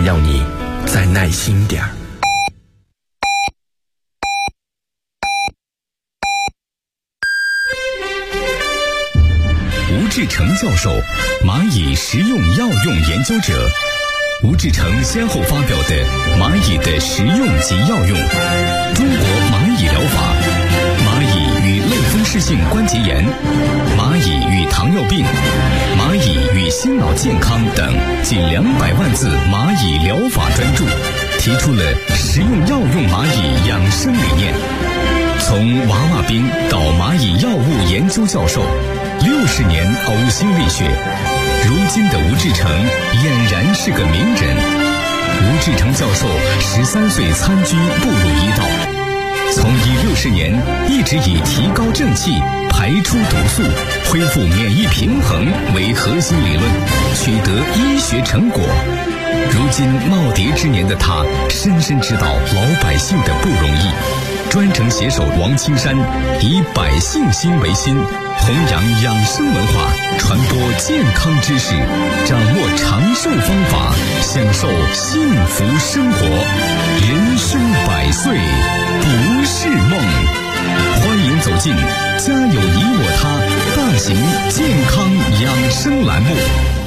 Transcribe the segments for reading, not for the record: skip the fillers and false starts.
要你再耐心点儿。 吴志成教授，蚂蚁食用药用研究者。吴志成先后发表的《蚂蚁的食用及药用》、《中国蚂蚁疗法》、《蚂蚁与类风湿性关节炎》、《蚂蚁与糖尿病》、《蚂蚁与心脑健康》等近200万字蚂蚁疗法专著，提出了食用药用蚂蚁养生理念。从娃娃兵到蚂蚁药物研究教授，60年呕心沥血，如今的吴志成俨然是个名人。吴志成教授13岁参军步入医道，从医60年一直以提高正气、排出毒素、恢复免疫平衡为核心理论，取得医学成果。如今耄耋之年的他，深深知道老百姓的不容易。专程携手王青山，以百姓心为心，弘扬养生文化，传播健康知识，掌握长寿方法，享受幸福生活。人生100岁不是梦。欢迎走进家有你我他大型健康养生栏目。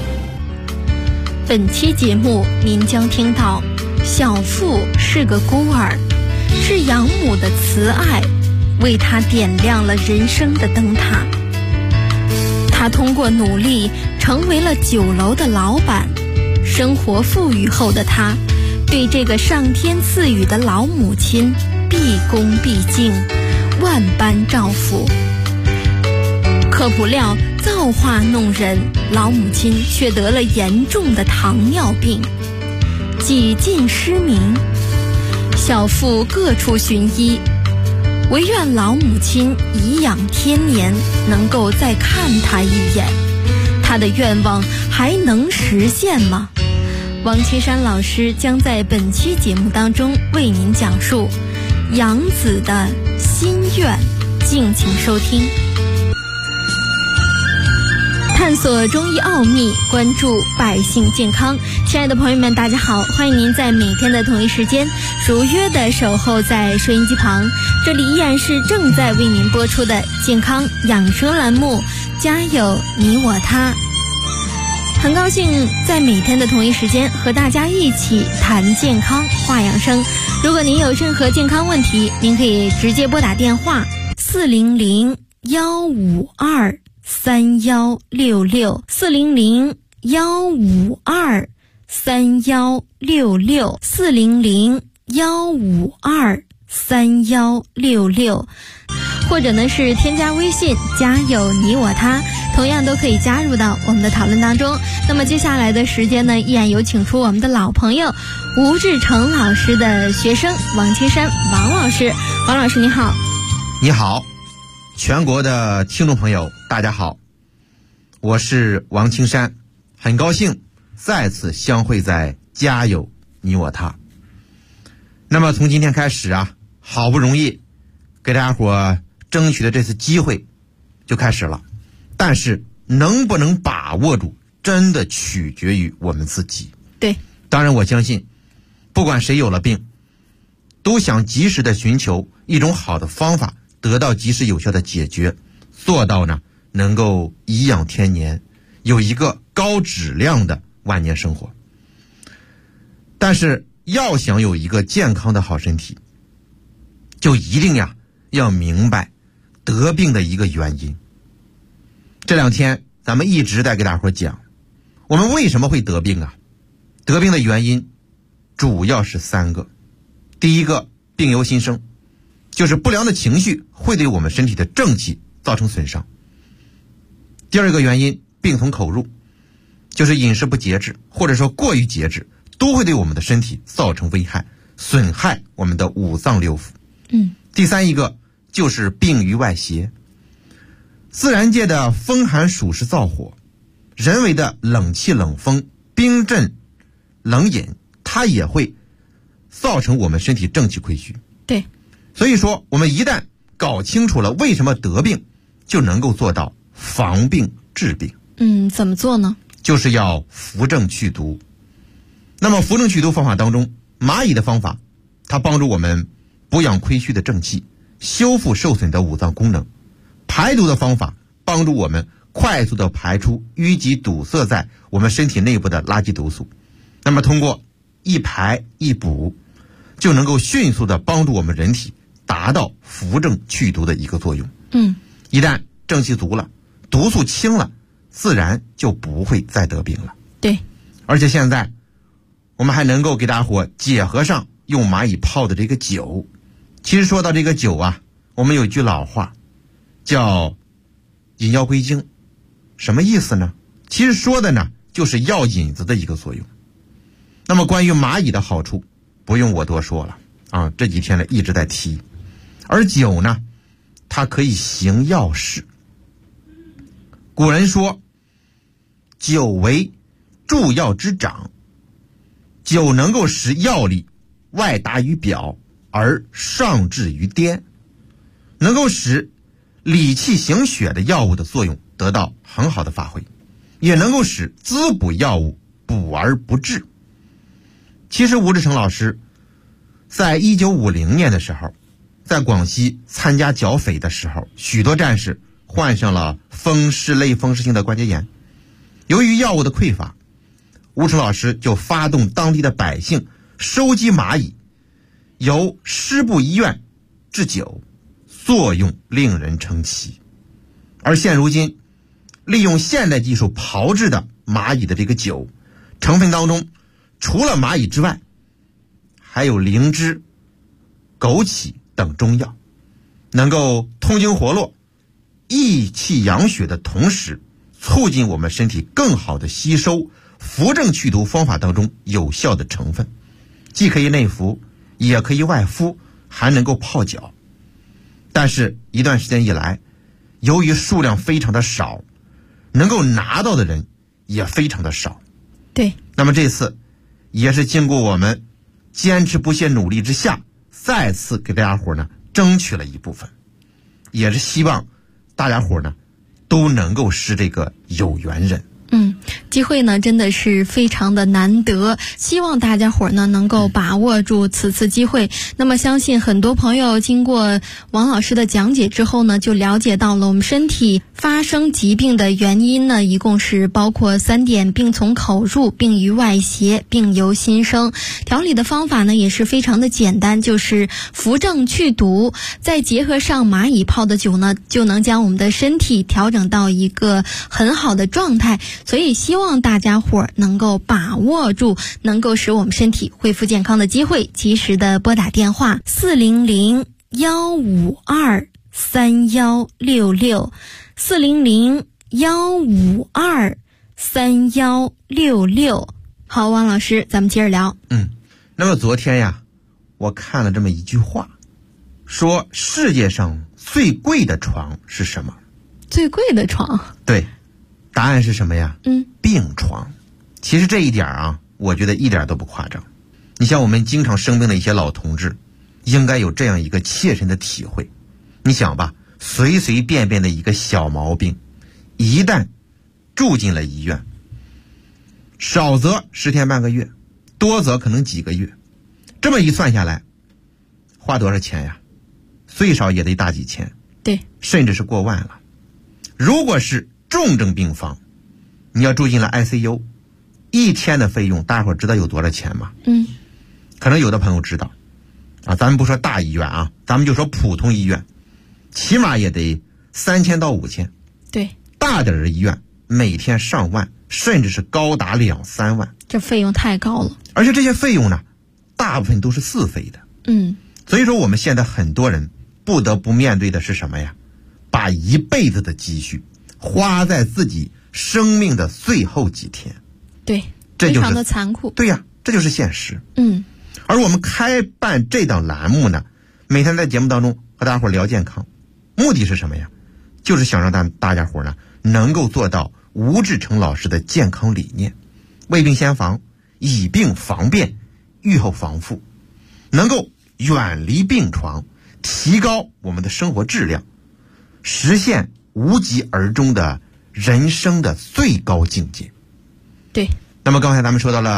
本期节目您将听到，小富是个孤儿，是养母的慈爱为他点亮了人生的灯塔。他通过努力成为了酒楼的老板，生活富裕后的他对这个上天赐予的老母亲毕恭毕敬，万般照顾。可不料造化弄人，老母亲却得了严重的糖尿病，几近失明。小富各处寻医，唯愿老母亲颐养天年，能够再看他一眼。他的愿望还能实现吗？王岐山老师将在本期节目当中为您讲述养子的心愿，敬请收听。探索中医奥秘，关注百姓健康。亲爱的朋友们，大家好，欢迎您在每天的同一时间如约的守候在收音机旁。这里依然是正在为您播出的健康养生栏目，家有你我他。很高兴在每天的同一时间和大家一起谈健康话养生。如果您有任何健康问题，您可以直接拨打电话400-152-3166，400-152-3166，或者呢是添加微信家有你我他，同样都可以加入到我们的讨论当中。那么接下来的时间呢，依然有请出我们的老朋友吴志成老师的学生王青山王老师。王老师你好。 你好，全国的听众朋友大家好，我是王青山，很高兴再次相会在家有你我他。那么从今天开始啊，好不容易给大家伙争取的这次机会就开始了，但是能不能把握住真的取决于我们自己。 对， 当然我相信不管谁有了病，都想及时的寻求一种好的方法，得到及时有效的解决，做到呢能够颐养天年，有一个高质量的晚年生活。但是要想有一个健康的好身体，就一定要明白得病的一个原因。这2天咱们一直在给大伙讲，我们为什么会得病啊？得病的原因主要是3个。第一个，病由心生，就是不良的情绪会对我们身体的正气造成损伤。第2个原因，病从口入，就是饮食不节制或者说过于节制，都会对我们的身体造成危害，损害我们的五脏六腑。第3一个就是病于外邪。自然界的风寒暑湿燥火，人为的冷气冷风冰镇冷饮，它也会造成我们身体正气亏虚。 对， 所以说我们一旦搞清楚了为什么得病，就能够做到防病治病。 怎么做呢？ 就是要扶正祛毒。 那么扶正祛毒方法当中，蚂蚁的方法，它帮助我们补养亏虚的正气，修复受损的五脏功能；排毒的方法，帮助我们快速的排出淤积堵塞在我们身体内部的垃圾毒素。那么通过一排一补，就能够迅速的帮助我们人体达到扶正祛毒的一个作用。一旦正气足了，毒素清了，自然就不会再得病了。 对， 而且现在我们还能够给大伙结合上用蚂蚁泡的这个酒。其实说到这个酒啊，我们有一句老话叫引药归经，什么意思呢？其实说的呢就是药引子的一个作用。那么关于蚂蚁的好处不用我多说了啊，这几天呢一直在提。而酒呢，它可以行药事。古人说酒为助药之长，酒能够使药力外达于表而上至于巅，能够使理气行血的药物的作用得到很好的发挥，也能够使滋补药物补而不滞。其实吴志成老师在1950年的时候，在广西参加剿匪的时候，许多战士患上了风湿类风湿性的关节炎。由于药物的匮乏，吴成老师就发动当地的百姓收集蚂蚁，由师部医院制酒，作用令人称奇。而现如今利用现代技术炮制的蚂蚁的这个酒，成分当中除了蚂蚁之外，还有灵芝、枸杞等中药，能够通经活络、益气养血的同时，促进我们身体更好的吸收扶正祛毒方法当中有效的成分，既可以内服，也可以外敷，还能够泡脚。但是一段时间以来，由于数量非常的少，能够拿到的人也非常的少。 对， 那么这次也是经过我们坚持不懈努力之下，再次给大家伙呢争取了一部分，也是希望大家伙呢都能够是这个有缘人。 机会呢真的是非常的难得，希望大家伙呢能够把握住此次机会。那么相信很多朋友经过王老师的讲解之后呢，就了解到了我们身体发生疾病的原因呢，一共是包括3点：病从口入，病于外邪，病由心生。调理的方法呢也是非常的简单，就是扶正祛毒，再结合上蚂蚁泡的酒呢，就能将我们的身体调整到一个很好的状态。所以希望大家伙能够把握住能够使我们身体恢复健康的机会，及时的拨打电话400-152-3166 400-152-3166。好，王老师，咱们接着聊。 那么昨天呀，我看了这么一句话，说世界上最贵的床是什么？ 最贵的床？ 对，答案是什么呀？病床。其实这一点啊，我觉得一点都不夸张。你像我们经常生病的一些老同志，应该有这样一个切身的体会。你想吧，随随便便的一个小毛病，一旦住进了医院，少则10天半个月，多则可能几个月，这么一算下来，花多少钱呀？最少也得大几千， 对， 甚至是过万了。如果是重症病房，你要住进了 ICU， 一天的费用大家伙知道有多少钱吗？可能有的朋友知道啊，咱们不说大医院啊，咱们就说普通医院，起码也得3000到5000。 对， 大点的医院每天上万，甚至是高达2-3万， 这费用太高了。 而且这些费用呢，大部分都是自费的。所以说我们现在很多人不得不面对的是什么呀？把一辈子的积蓄花在自己生命的最后几天。 对， 这就是非常的残酷。 对呀，这就是现实。 而我们开办这档栏目呢，每天在节目当中和大家伙聊健康，目的是什么呀？就是想让大家伙呢能够做到吴志成老师的健康理念，未病先防，以病防变，预后防复，能够远离病床，提高我们的生活质量，实现无疾而终的人生的最高境界。 对。 那么刚才咱们说到了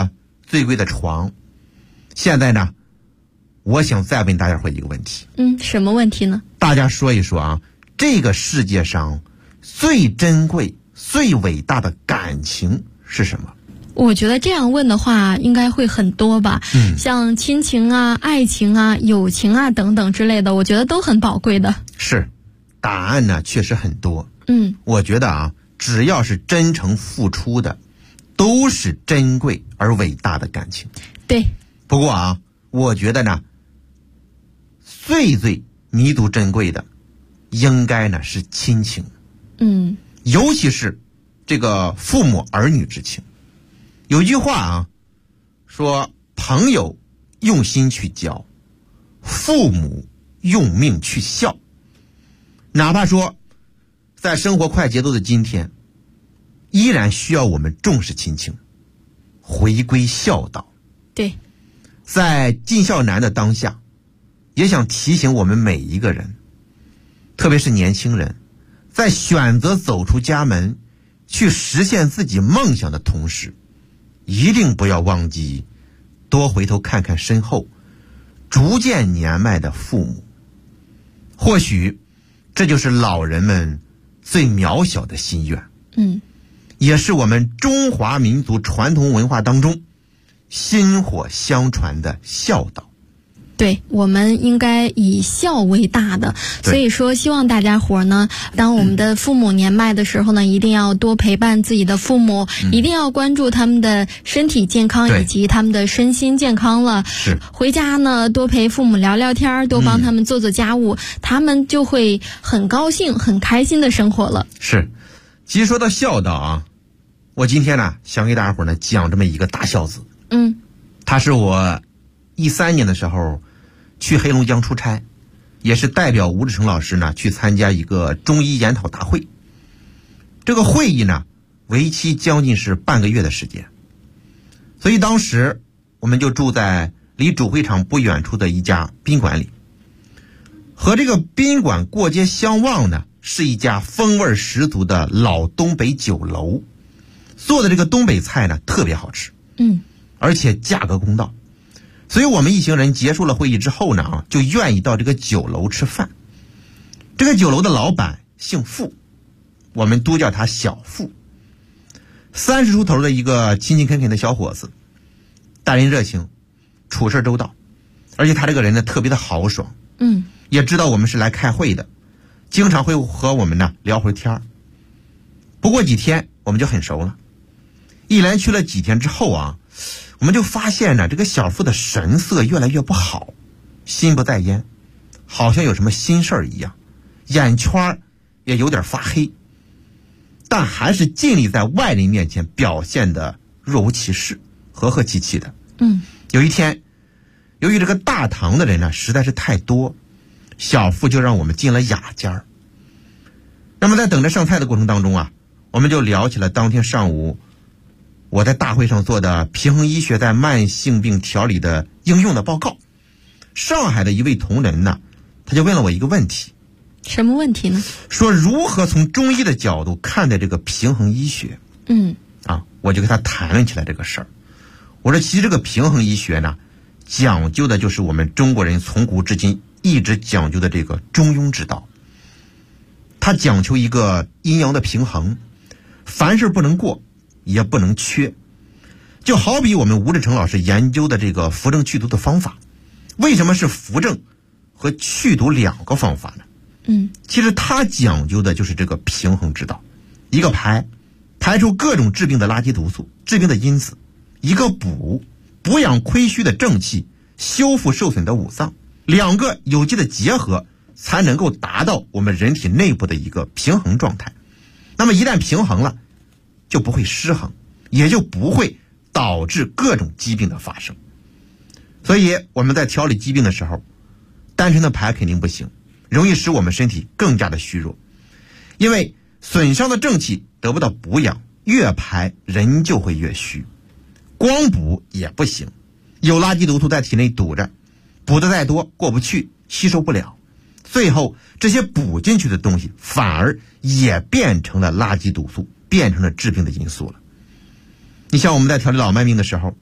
最贵的床。现在呢，我想再问大家伙一个问题。 什么问题呢？ 大家说一说啊，这个世界上最珍贵、最伟大的感情是什么？ 我觉得这样问的话应该会很多吧，像亲情啊、爱情啊、友情啊等等之类的，我觉得都很宝贵的。 是，答案呢确实很多。我觉得啊，只要是真诚付出的，都是珍贵而伟大的感情。 对。 不过啊，我觉得呢，最弥足珍贵的，应该呢是亲情。尤其是这个父母儿女之情。有句话啊，说朋友用心去交，父母用命去孝。哪怕说在生活快节奏的今天，依然需要我们重视亲情，回归孝道。 对， 在尽孝难的当下，也想提醒我们每一个人，特别是年轻人，在选择走出家门去实现自己梦想的同时，一定不要忘记多回头看看身后逐渐年迈的父母。或许这就是老人们最渺小的心愿，也是我们中华民族传统文化当中薪火相传的孝道。 对，我们应该以孝为大的，所以说希望大家伙呢，当我们的父母年迈的时候呢，一定要多陪伴自己的父母，一定要关注他们的身体健康以及他们的身心健康了。 是， 回家呢多陪父母聊聊天，多帮他们做做家务，他们就会很高兴很开心的生活了。 是，其实说到孝道啊，我今天呢想给大家伙呢讲这么一个大孝子。他是我13年的时候去黑龙江出差，也是代表吴志成老师呢去参加一个中医研讨大会。这个会议呢为期将近是半个月的时间，所以当时我们就住在离主会场不远处的一家宾馆里。和这个宾馆过街相望呢，是一家风味十足的老东北酒楼，做的这个东北菜呢特别好吃，而且价格公道。所以我们一行人结束了会议之后呢，就愿意到这个酒楼吃饭。这个酒楼的老板姓傅，我们都叫他小傅。30出头的一个勤勤恳恳的小伙子，待人热情，处事周到，而且他这个人呢特别的豪爽，也知道我们是来开会的，经常会和我们呢聊会天儿。不过几天我们就很熟了，一连去了几天之后啊，我们就发现呢，这个小傅的神色越来越不好，心不在焉，好像有什么心事儿一样，眼圈也有点发黑，但还是尽力在外人面前表现得若无其事，和和气气的。有一天，由于这个大堂的人呢实在是太多，小傅就让我们进了雅间儿。那么在等着上菜的过程当中啊，我们就聊起了当天上午我在大会上做的平衡医学在慢性病调理的应用的报告。上海的一位同仁呢，他就问了我一个问题。 什么问题呢？ 说如何从中医的角度看待这个平衡医学。我就跟他谈论起来这个事儿。我说其实这个平衡医学呢，讲究的就是我们中国人从古至今一直讲究的这个中庸之道。它讲求一个阴阳的平衡，凡事不能过也不能缺。就好比我们吴志成老师研究的这个扶正祛毒的方法，为什么是扶正和祛毒两个方法呢？其实它讲究的就是这个平衡之道。一个排出各种致病的垃圾毒素、致病的因子；一个补养亏虚的正气，修复受损的五脏。两个有机的结合，才能够达到我们人体内部的一个平衡状态。那么一旦平衡了，就不会失衡，也就不会导致各种疾病的发生。所以我们在调理疾病的时候，单纯的排肯定不行，容易使我们身体更加的虚弱。因为损伤的正气得不到补养，越排人就会越虚。光补也不行，有垃圾毒素在体内堵着，补的再多过不去，吸收不了，最后这些补进去的东西反而也变成了垃圾毒素，变成了致病的因素了。你像我们在调理老慢病的时候，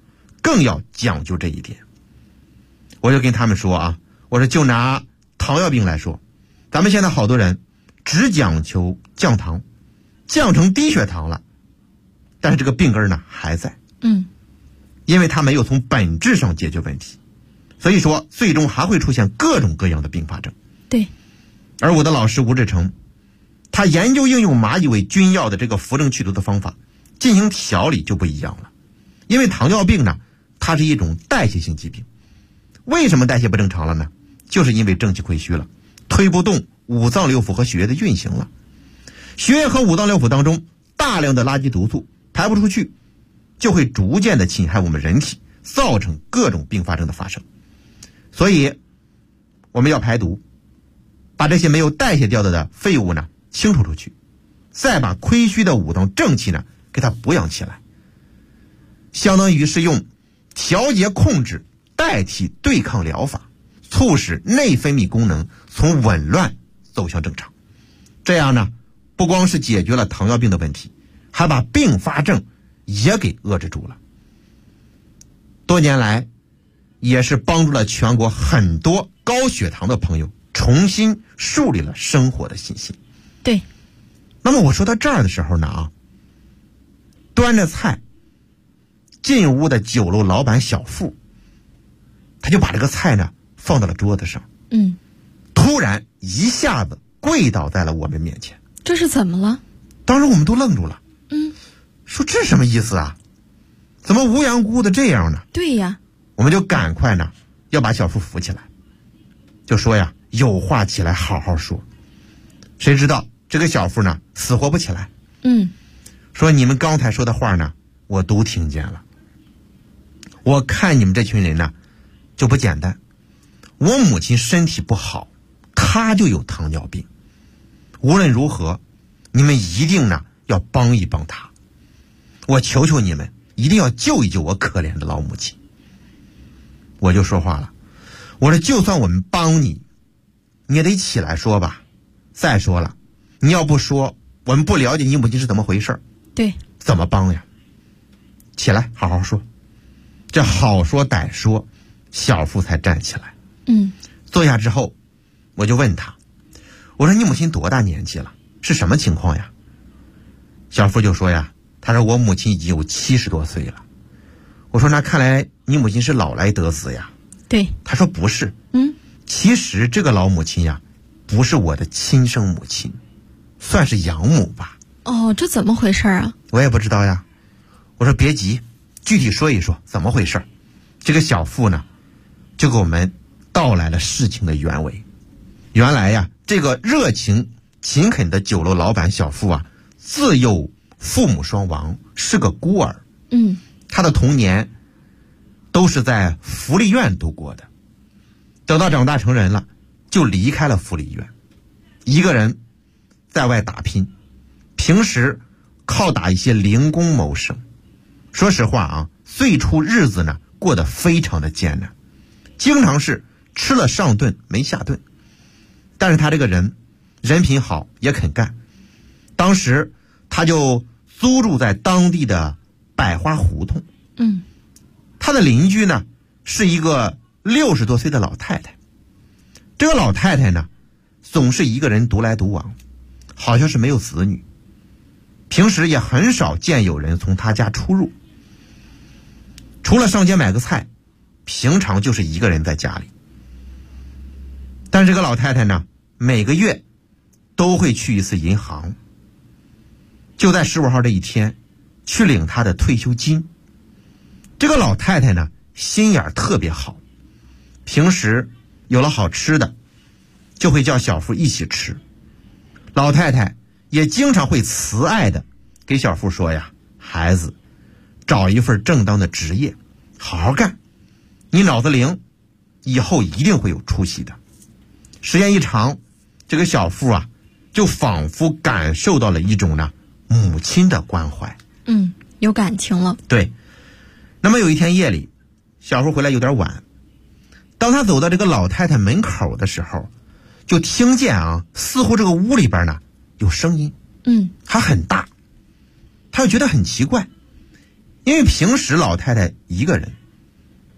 更要讲究这一点。我就跟他们说啊，我说就拿糖尿病来说，咱们现在好多人只讲求降糖，降成低血糖了，但是这个病根呢还在。因为他没有从本质上解决问题，所以说最终还会出现各种各样的并发症。 对。 而我的老师吴志成，他研究应用蚂蚁为君药的这个扶正祛毒的方法进行调理就不一样了。因为糖尿病呢，它是一种代谢性疾病。为什么代谢不正常了呢？就是因为正气亏虚了，推不动五脏六腑和血液的运行了。血液和五脏六腑当中大量的垃圾毒素排不出去，就会逐渐的侵害我们人体，造成各种并发症的发生。所以我们要排毒，把这些没有代谢掉的废物呢清除出去，再把亏虚的五脏正气呢给它补养起来，相当于是用调节控制代替对抗疗法，促使内分泌功能从紊乱走向正常。这样呢，不光是解决了糖尿病的问题，还把并发症也给遏制住了。多年来也是帮助了全国很多高血糖的朋友重新树立了生活的信心。 对。 那么我说到这儿的时候呢端着菜进屋的酒楼老板小付，他就把这个菜呢放到了桌子上。突然一下子跪倒在了我们面前。 这是怎么了？ 当时我们都愣住了。说这什么意思啊？怎么无缘无故的这样呢？ 对呀。 我们就赶快呢要把小付扶起来，就说呀，有话起来好好说。谁知道这个小付呢死活不起来。说你们刚才说的话呢我都听见了。我看你们这群人呢就不简单，我母亲身体不好，她就有糖尿病，无论如何你们一定呢要帮一帮她，我求求你们一定要救一救我可怜的老母亲。我就说话了，我说就算我们帮你，你也得起来说吧。再说了，你要不说我们不了解你母亲是怎么回事。 对。 怎么帮呀？起来好好说。这好说歹说，小付才站起来。坐下之后我就问他，我说你母亲多大年纪了，是什么情况呀？小付就说呀，他说我母亲已经有70多岁了。我说那看来你母亲是老来得子呀。 对。 他说不是。其实这个老母亲呀不是我的亲生母亲，算是养母吧。 这怎么回事啊？ 我也不知道呀。我说别急，具体说一说怎么回事。这个小付呢就给我们道来了事情的原委。原来呀，这个热情勤恳的酒楼老板小付啊，自幼父母双亡，是个孤儿。他的童年都是在福利院度过的。等到长大成人了，就离开了福利院，一个人在外打拼，平时靠打一些零工谋生。说实话啊，最初日子呢过得非常的艰难，经常是吃了上顿没下顿。但是他这个人品好，也肯干。当时他就租住在当地的百花胡同。他的邻居呢是一个60多岁的老太太。这个老太太呢总是一个人独来独往，好像是没有子女，平时也很少见有人从她家出入。除了上街买个菜，平常就是一个人在家里。但是这个老太太呢每个月都会去一次银行，就在15号这一天去领她的退休金。这个老太太呢心眼特别好，平时有了好吃的就会叫小付一起吃。老太太也经常会慈爱的给小付说呀，孩子，找一份正当的职业，好好干，你脑子灵，以后一定会有出息的。时间一长，这个小付啊就仿佛感受到了一种呢母亲的关怀。 有感情了。 对。那么有一天夜里，小付回来有点晚，当他走到这个老太太门口的时候，就听见啊，似乎这个屋里边呢有声音，还很大。他就觉得很奇怪，因为平时老太太一个人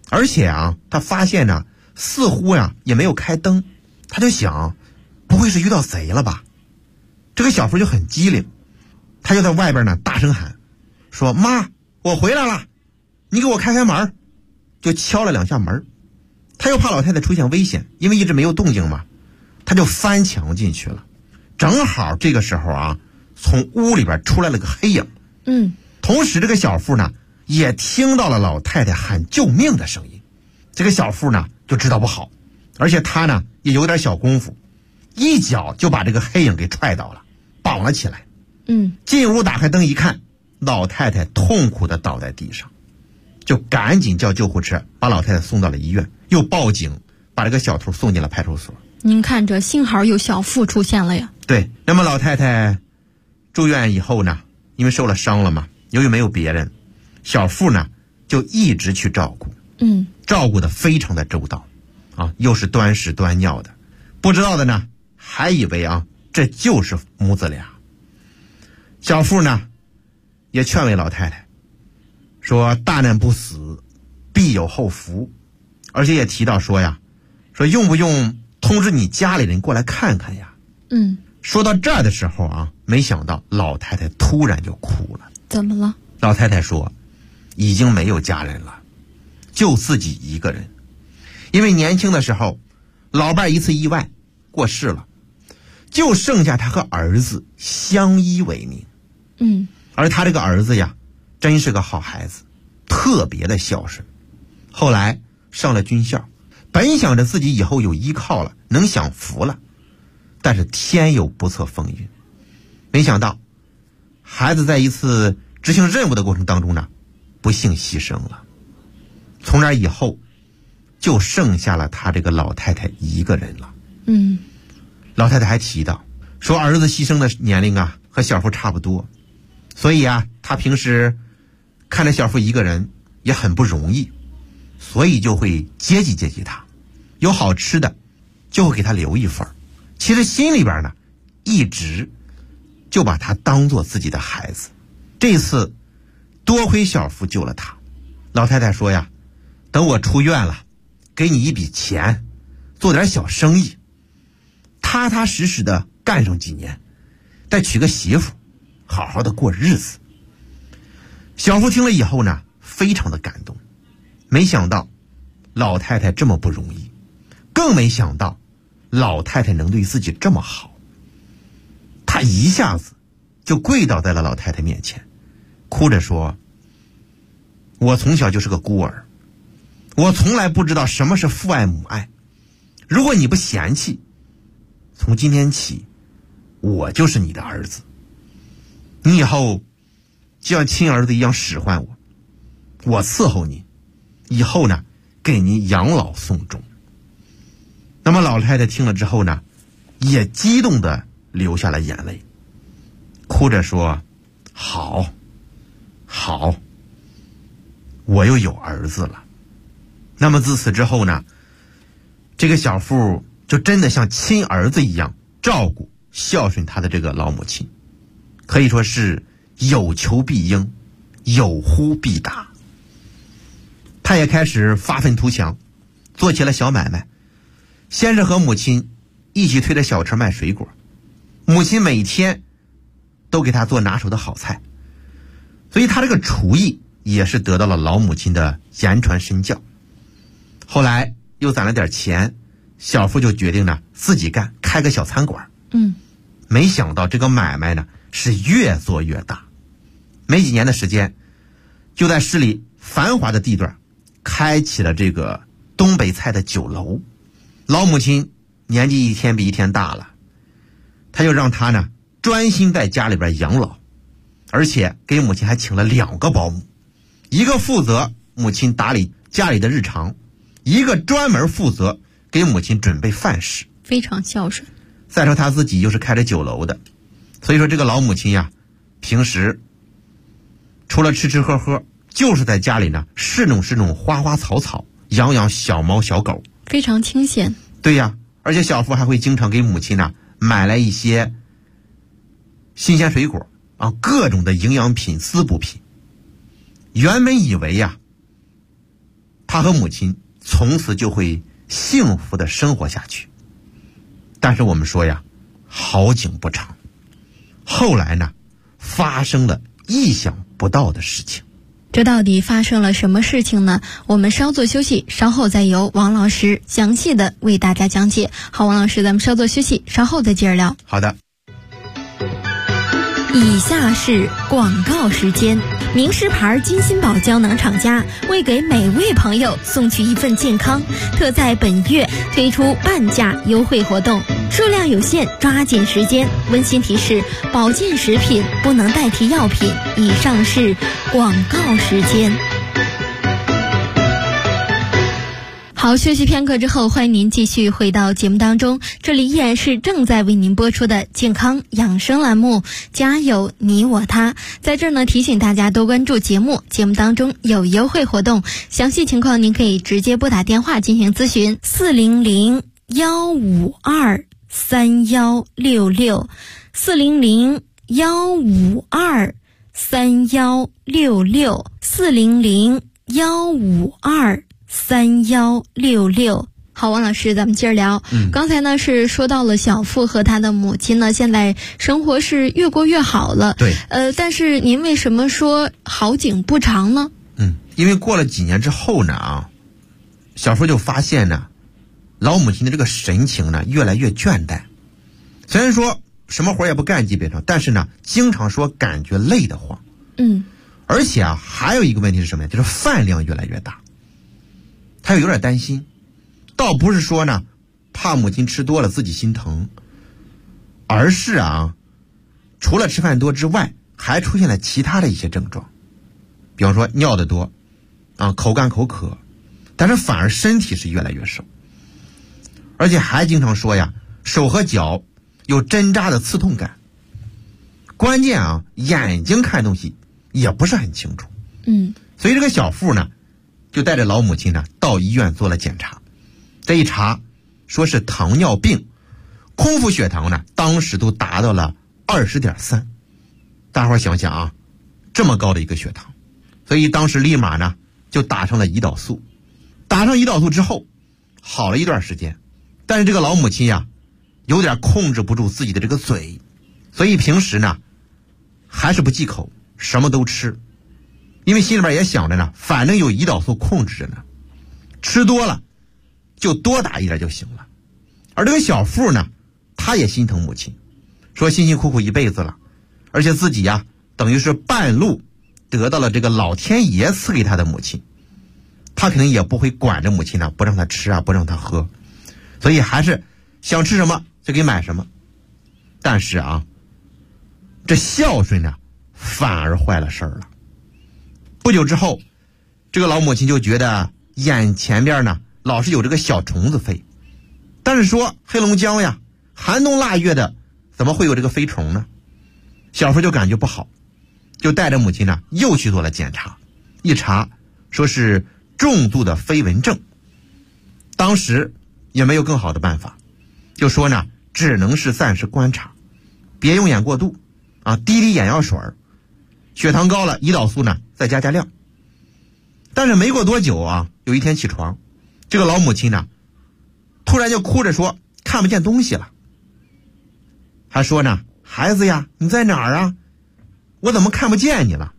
而且啊，他发现呢，似乎呀也没有开灯，他就想，不会是遇到贼了吧？这个小妇就很机灵，他就在外边呢大声喊，说：“妈，我回来了，你给我开门。”就敲了2下门。他又怕老太太出现危险，因为一直没有动静嘛，他就翻墙进去了。正好这个时候啊，从屋里边出来了个黑影。同时这个小妇呢也听到了老太太喊救命的声音。这个小妇呢就知道不好，而且她呢也有点小功夫，一脚就把这个黑影给踹倒了，绑了起来。进屋打开灯一看，老太太痛苦地倒在地上，就赶紧叫救护车把老太太送到了医院，又报警把这个小偷送进了派出所。 您看着，幸好有小妇出现了呀。 对，那么老太太住院以后呢，因为受了伤了嘛，由于没有别人，小妇呢就一直去照顾，照顾得非常的周到啊，又是端屎端尿的，不知道的呢还以为啊这就是母子俩。小妇呢也劝慰老太太说，大难不死必有后福，而且也提到说呀，说用不用通知你家里人过来看看呀。说到这儿的时候啊，没想到老太太突然就哭了。 怎么了？ 老太太说，已经没有家人了，就自己一个人。因为年轻的时候老伴一次意外过世了，就剩下她和儿子相依为命。而她这个儿子呀真是个好孩子，特别的孝顺。后来上了军校，本想着自己以后有依靠了，能享福了，但是天有不测风云，没想到孩子在一次执行任务的过程当中呢，不幸牺牲了。从那以后就剩下了他这个老太太一个人了。老太太还提到说，儿子牺牲的年龄啊和小妇差不多，所以啊他平时看着小妇一个人也很不容易，所以就会接济他，有好吃的就会给他留一份。其实心里边呢一直就把他当做自己的孩子。这次多亏小妇救了他，老太太说呀，等我出院了给你一笔钱，做点小生意，踏踏实实的干上几年，再娶个媳妇，好好的过日子。小妇听了以后呢非常的感动，没想到老太太这么不容易，更没想到老太太能对自己这么好。她一下子就跪倒在了老太太面前，哭着说，我从小就是个孤儿，我从来不知道什么是父爱母爱，如果你不嫌弃，从今天起我就是你的儿子，你以后就像亲儿子一样使唤我，我伺候你，以后呢给您养老送终。那么老太太听了之后呢也激动地流下了眼泪，哭着说，好我又有儿子了。那么自此之后呢，这个小妇就真的像亲儿子一样照顾孝顺她的这个老母亲，可以说是有求必应，有呼必答。她也开始发愤图强，做起了小买卖。先是和母亲一起推着小车卖水果，母亲每天都给她做拿手的好菜，所以她这个厨艺也是得到了老母亲的言传身教。后来又攒了点钱，小妇就决定呢自己干，开个小餐馆。没想到这个买卖呢是越做越大，没几年的时间，就在市里繁华的地段开启了这个东北菜的酒楼。老母亲年纪一天比一天大了，他就让他呢专心在家里边养老，而且给母亲还请了2个保姆，一个负责母亲打理家里的日常，一个专门负责给母亲准备饭食， 非常孝顺。 再说他自己又是开着酒楼的，所以说这个老母亲呀，平时除了吃吃喝喝，就是在家里呢侍弄花花草草，养养小猫小狗， 非常清闲。 对呀，而且小妇还会经常给母亲呢买来一些新鲜水果啊，各种的营养品、滋补品。原本以为呀， 他和母亲从此就会幸福的生活下去。但是我们说呀，好景不长，后来呢，发生了意想不到的事情。 这到底发生了什么事情呢？我们稍作休息，稍后再由王老师详细的为大家讲解。好，王老师，咱们稍作休息，稍后再接着聊。 好的。 以下是广告时间。名师牌金锌宝胶囊厂家为给每位朋友送去一份健康，特在本月推出半价优惠活动，数量有限，抓紧时间。温馨提示：保健食品不能代替药品。以上是广告时间。好，休息片刻之后，欢迎您继续回到节目当中，这里依然是正在为您播出的健康养生栏目，家有你我他。在这儿呢，提醒大家多关注节目，节目当中有优惠活动，详细情况您可以直接拨打电话进行咨询，400-152-3166 400-152-3166 400-152-3166。好，王老师，咱们接着聊。刚才呢是说到了小富和他的母亲呢，现在生活是越过越好了。 对。 但是您为什么说好景不长呢？ 因为过了几年之后呢，小富就发现呢，老母亲的这个神情呢越来越倦怠。虽然说什么活也不干基本上，但是呢，经常说感觉累得慌。而且啊，还有一个问题是什么呀？就是饭量越来越大。他有点担心，倒不是说呢怕母亲吃多了自己心疼，而是啊，除了吃饭多之外，还出现了其他的一些症状，比方说尿得多啊，口干口渴，但是反而身体是越来越瘦，而且还经常说呀，手和脚有针扎的刺痛感，关键啊，眼睛看东西也不是很清楚。所以这个小富呢，就带着老母亲呢到医院做了检查，这一查说是糖尿病，空腹血糖呢当时都达到了20.3，大伙儿想想啊，这么高的一个血糖，所以当时立马呢就打上了胰岛素。打上胰岛素之后好了一段时间，但是这个老母亲呀有点控制不住自己的这个嘴，所以平时呢还是不忌口，什么都吃，因为心里边也想着呢，反正有胰岛素控制着呢，吃多了就多打一点就行了。而这个小富呢，他也心疼母亲，说辛辛苦苦一辈子了，而且自己呀等于是半路得到了这个老天爷赐给他的母亲，他肯定也不会管着母亲呢，不让他吃啊，不让他喝，所以还是想吃什么就给买什么。但是啊，这孝顺呢反而坏了事儿了。不久之后，这个老母亲就觉得眼前边呢老是有这个小虫子飞，但是说黑龙江呀寒冬腊月的，怎么会有这个飞虫呢？小富就感觉不好，就带着母亲呢又去做了检查，一查说是重度的飞蚊症。当时也没有更好的办法，就说呢只能是暂时观察，别用眼过度啊，滴眼药水，血糖高了胰岛素呢再加量。但是没过多久啊，有一天起床，这个老母亲呢突然就哭着说看不见东西了，还说呢孩子呀你在哪儿啊，我怎么看不见你了？